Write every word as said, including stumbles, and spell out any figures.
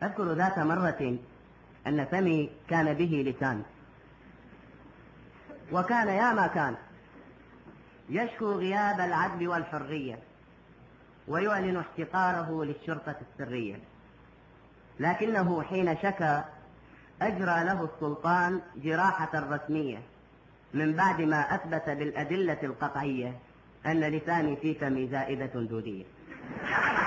أذكر ذات مرة أن فمي كان به لسان، وكان يا ما كان يشكو غياب العدل والحرية ويعلن احتقاره للشرطة السرية، لكنه حين شكى أجرى له السلطان جراحة رسمية من بعد ما أثبت بالأدلة القطعية أن لساني في فمي زائدة دودية.